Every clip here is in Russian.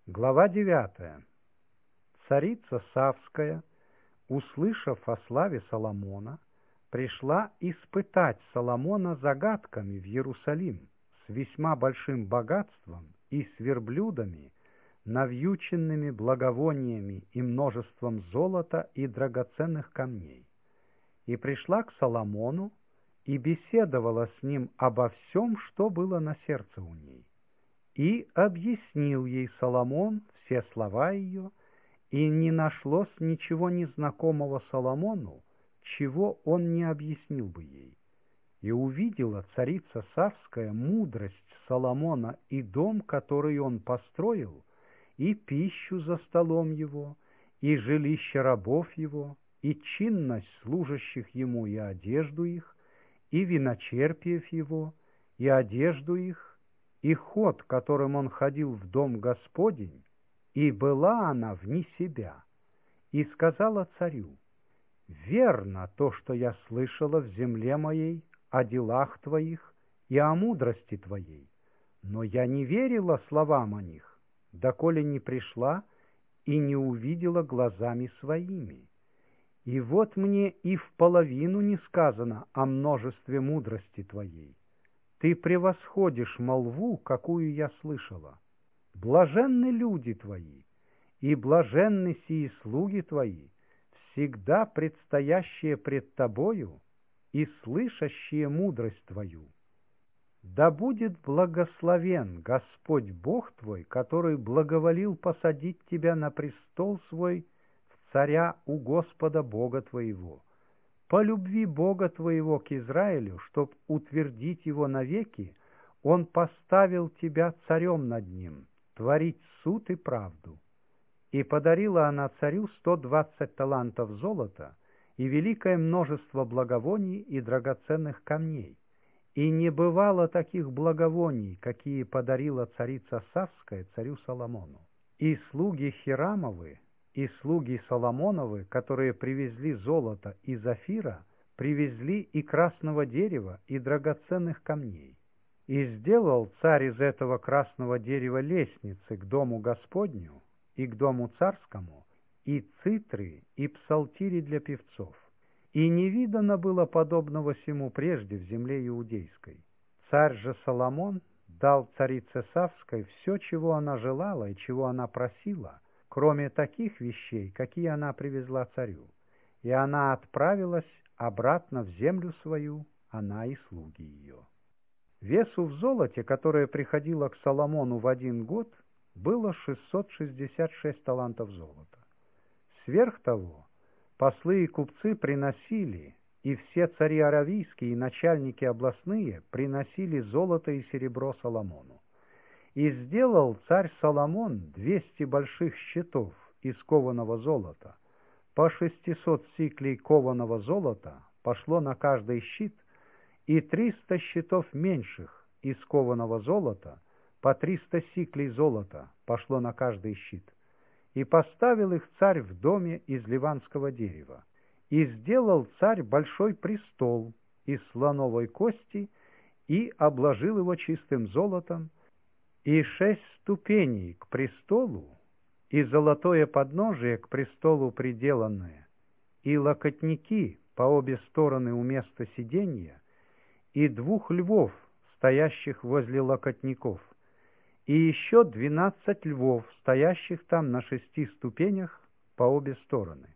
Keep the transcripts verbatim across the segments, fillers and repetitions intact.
Глава девятая. Царица Савская, услышав о славе Соломона, пришла испытать Соломона загадками в Иерусалим с весьма большим богатством и с верблюдами, навьюченными благовониями и множеством золота и драгоценных камней. И пришла к Соломону и беседовала с ним обо всем, что было на сердце у ней. И объяснил ей Соломон все слова ее, и не нашлось ничего незнакомого Соломону, чего он не объяснил бы ей. И увидела царица Савская мудрость Соломона и дом, который он построил, и пищу за столом его, и жилище рабов его, и чинность служащих ему, и одежду их, и виночерпиев его, и одежду их, и ход, которым он ходил в дом Господень, и была она вне себя, и сказала царю: «Верно то, что я слышала в земле моей о делах твоих и о мудрости твоей, но я не верила словам о них, доколе не пришла и не увидела глазами своими. И вот мне и в половину не сказано о множестве мудрости твоей. Ты превосходишь молву, какую я слышала. Блаженны люди твои, и блаженны сии слуги твои, всегда предстоящие пред тобою и слышащие мудрость твою. Да будет благословен Господь Бог твой, который благоволил посадить тебя на престол свой в царя у Господа Бога твоего. По любви Бога твоего к Израилю, чтоб утвердить его навеки, он поставил тебя царем над ним, творить суд и правду». И подарила она царю сто двадцать талантов золота и великое множество благовоний и драгоценных камней. И не бывало таких благовоний, какие подарила царица Савская царю Соломону. И слуги Хирамовы, и слуги Соломоновы, которые привезли золото и зафира, привезли и красного дерева, и драгоценных камней. И сделал царь из этого красного дерева лестницы к дому Господню и к дому царскому, и цитры, и псалтири для певцов. И не видано было подобного сему прежде в земле иудейской. Царь же Соломон дал царице Савской все, чего она желала и чего она просила, кроме таких вещей, какие она привезла царю. И она отправилась обратно в землю свою, она и слуги ее. Весу в золоте, которое приходило к Соломону в один год, было шестьсот шестьдесят шесть талантов золота. Сверх того, послы и купцы приносили, и все цари аравийские и начальники областные приносили золото и серебро Соломону. И сделал царь Соломон двести больших щитов из кованого золота. По шестисот сиклей кованого золота пошло на каждый щит, и триста щитов меньших из кованого золота, по триста сиклей золота пошло на каждый щит. И поставил их царь в доме из ливанского дерева. И сделал царь большой престол из слоновой кости и обложил его чистым золотом, и шесть ступеней к престолу, и золотое подножие к престолу приделанное, и локотники по обе стороны у места сиденья, и двух львов, стоящих возле локотников, и еще двенадцать львов, стоящих там на шести ступенях по обе стороны.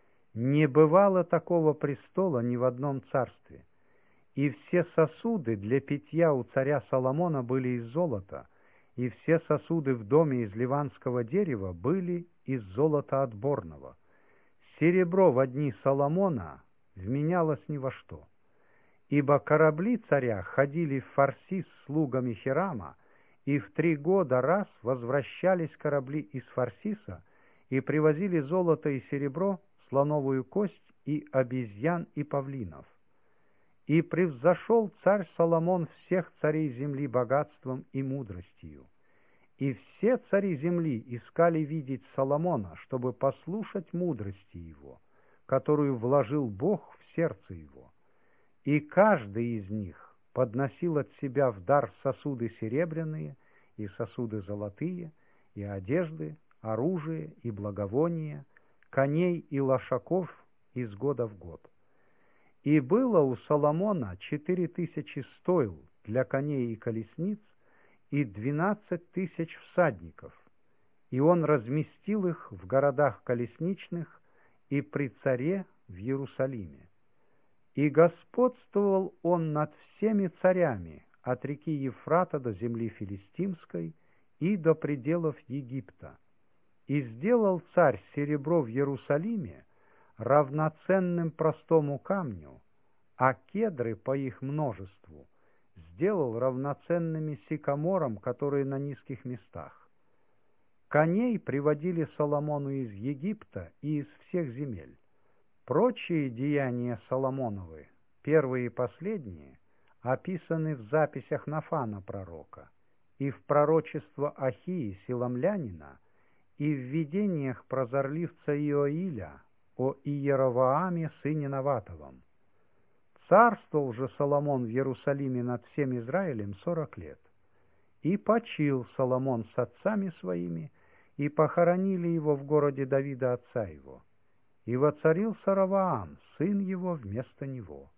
Не бывало такого престола ни в одном царстве. И все сосуды для питья у царя Соломона были из золота, и все сосуды в доме из ливанского дерева были из золота отборного. Серебро во дни Соломона вменялось ни во что. Ибо корабли царя ходили в Фарсис с слугами Хирама, и в три года раз возвращались корабли из Фарсиса и привозили золото и серебро, слоновую кость и обезьян и павлинов. И превзошел царь Соломон всех царей земли богатством и мудростью. И все цари земли искали видеть Соломона, чтобы послушать мудрости его, которую вложил Бог в сердце его. И каждый из них подносил от себя в дар сосуды серебряные и сосуды золотые, и одежды, оружие и благовония, коней и лошаков из года в год. И было у Соломона четыре тысячи стойл для коней и колесниц и двенадцать тысяч всадников, и он разместил их в городах колесничных и при царе в Иерусалиме. И господствовал он над всеми царями от реки Ефрата до земли филистимской и до пределов Египта. И сделал царь серебро в Иерусалиме равноценным простому камню, а кедры по их множеству сделал равноценными сикаморам, которые на низких местах. Коней приводили Соломону из Египта и из всех земель. Прочие деяния Соломоновы, первые и последние, описаны в записях Нафана пророка и в пророчество Ахии Силамлянина и в видениях прозорливца Иоиля о Иеровоаме сыне Наватовом. Царствовал же Соломон в Иерусалиме над всем Израилем сорок лет. И почил Соломон с отцами своими, и похоронили его в городе Давида отца его. И воцарился Ровоам, сын его, вместо него.